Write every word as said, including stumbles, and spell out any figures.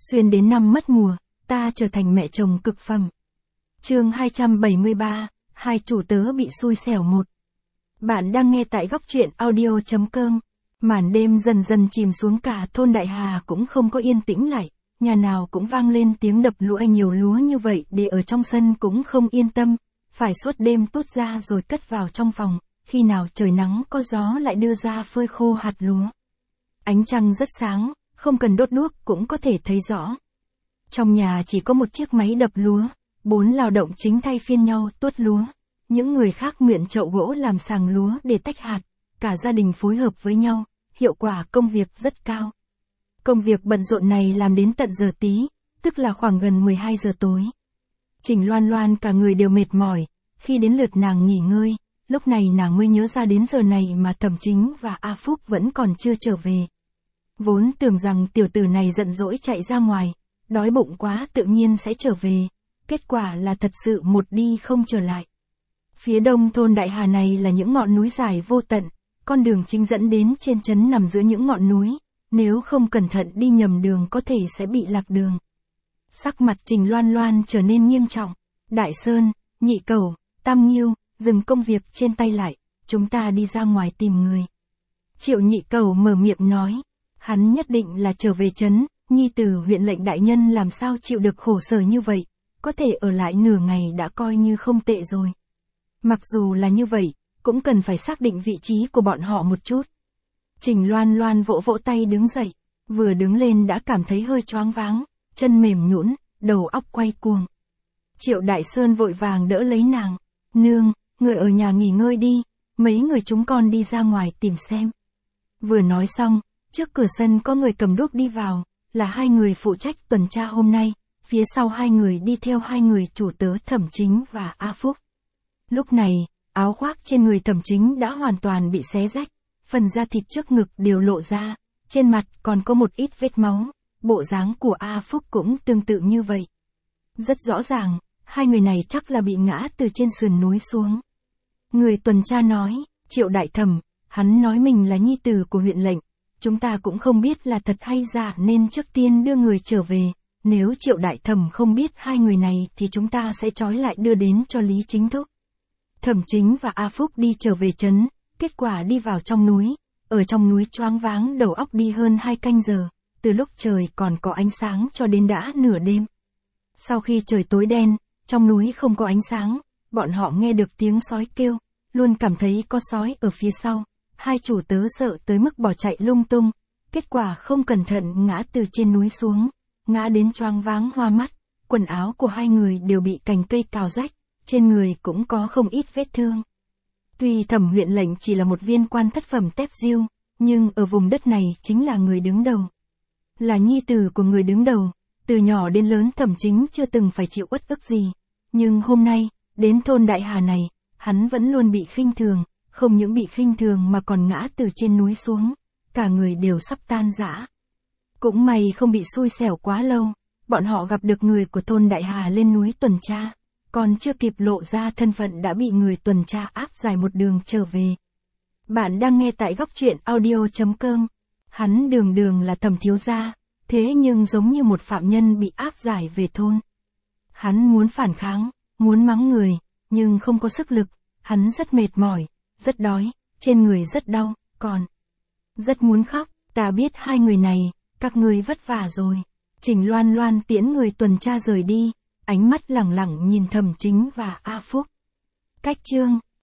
Xuyên đến năm mất mùa, ta trở thành mẹ chồng cực phẩm. Chương hai trăm bảy mươi ba, hai chủ tớ bị xui xẻo một. Bạn đang nghe tại góc truyện audio chấm com. Màn đêm dần dần chìm xuống, cả thôn Đại Hà cũng không có yên tĩnh lại, nhà nào cũng vang lên tiếng đập lúa. Nhiều lúa như vậy để ở trong sân cũng không yên tâm, phải suốt đêm tuốt ra rồi cất vào trong phòng, khi nào trời nắng có gió lại đưa ra phơi khô hạt lúa. Ánh trăng rất sáng, không cần đốt đuốc cũng có thể thấy rõ. Trong nhà chỉ có một chiếc máy đập lúa, bốn lao động chính thay phiên nhau tuốt lúa. Những người khác mượn chậu gỗ làm sàng lúa để tách hạt, cả gia đình phối hợp với nhau, hiệu quả công việc rất cao. Công việc bận rộn này làm đến tận giờ tí, tức là khoảng gần mười hai giờ tối. Trình Loan Loan cả người đều mệt mỏi, khi đến lượt nàng nghỉ ngơi, lúc này nàng mới nhớ ra đến giờ này mà Thẩm Chính và A Phúc vẫn còn chưa trở về. Vốn tưởng rằng tiểu tử này giận dỗi chạy ra ngoài, đói bụng quá tự nhiên sẽ trở về, kết quả là thật sự một đi không trở lại. Phía đông thôn Đại Hà này là những ngọn núi dài vô tận, con đường chính dẫn đến trên trấn nằm giữa những ngọn núi, nếu không cẩn thận đi nhầm đường có thể sẽ bị lạc đường. Sắc mặt Trình Loan Loan trở nên nghiêm trọng. Đại Sơn, Nhị Cẩu, Tam Nghiêu, dừng công việc trên tay lại, chúng ta đi ra ngoài tìm người. Triệu Nhị Cẩu mở miệng nói, hắn nhất định là trở về trấn, nhi tử huyện lệnh đại nhân làm sao chịu được khổ sở như vậy, có thể ở lại nửa ngày đã coi như không tệ rồi. Mặc dù là như vậy, cũng cần phải xác định vị trí của bọn họ một chút. Trình Loan Loan vỗ vỗ tay đứng dậy, vừa đứng lên đã cảm thấy hơi choáng váng, chân mềm nhũn, đầu óc quay cuồng. Triệu Đại Sơn vội vàng đỡ lấy nàng, nương, người ở nhà nghỉ ngơi đi, mấy người chúng con đi ra ngoài tìm xem. Vừa nói xong, trước cửa sân có người cầm đuốc đi vào, là hai người phụ trách tuần tra hôm nay, phía sau hai người đi theo hai người chủ tớ Thẩm Chính và A Phúc. Lúc này, áo khoác trên người Thẩm Chính đã hoàn toàn bị xé rách, phần da thịt trước ngực đều lộ ra, trên mặt còn có một ít vết máu, bộ dáng của A Phúc cũng tương tự như vậy. Rất rõ ràng, hai người này chắc là bị ngã từ trên sườn núi xuống. Người tuần tra nói, Triệu Đại Thẩm, hắn nói mình là nhi tử của huyện lệnh, chúng ta cũng không biết là thật hay giả nên trước tiên đưa người trở về, nếu Triệu Đại Thẩm không biết hai người này thì chúng ta sẽ trói lại đưa đến cho Lý Chính Thúc. Thẩm Chính và A Phúc đi trở về trấn, kết quả đi vào trong núi, ở trong núi choáng váng đầu óc đi hơn hai canh giờ, từ lúc trời còn có ánh sáng cho đến đã nửa đêm. Sau khi trời tối đen, trong núi không có ánh sáng, bọn họ nghe được tiếng sói kêu, luôn cảm thấy có sói ở phía sau, hai chủ tớ sợ tới mức bỏ chạy lung tung, kết quả không cẩn thận ngã từ trên núi xuống, ngã đến choáng váng hoa mắt, quần áo của hai người đều bị cành cây cào rách, trên người cũng có không ít vết thương. Tuy Thẩm huyện lệnh chỉ là một viên quan thất phẩm tép diêu, nhưng ở vùng đất này chính là người đứng đầu. Là nhi tử của người đứng đầu, từ nhỏ đến lớn Thẩm Chính chưa từng phải chịu uất ức gì. Nhưng hôm nay, đến thôn Đại Hà này, hắn vẫn luôn bị khinh thường, không những bị khinh thường mà còn ngã từ trên núi xuống, cả người đều sắp tan rã. Cũng may không bị xui xẻo quá lâu, bọn họ gặp được người của thôn Đại Hà lên núi tuần tra, còn chưa kịp lộ ra thân phận đã bị người tuần tra áp giải một đường trở về. Bạn đang nghe tại góc truyện audio chấm com. Hắn đường đường là Thẩm thiếu gia, thế nhưng giống như một phạm nhân bị áp giải về thôn. Hắn muốn phản kháng, muốn mắng người, nhưng không có sức lực, hắn rất mệt mỏi, rất đói, trên người rất đau, còn rất muốn khóc. Ta biết hai người này, các ngươi vất vả rồi. Trình Loan Loan tiễn người tuần tra rời đi, ánh mắt lẳng lặng nhìn Thẩm Chính và A Phúc. Cách chương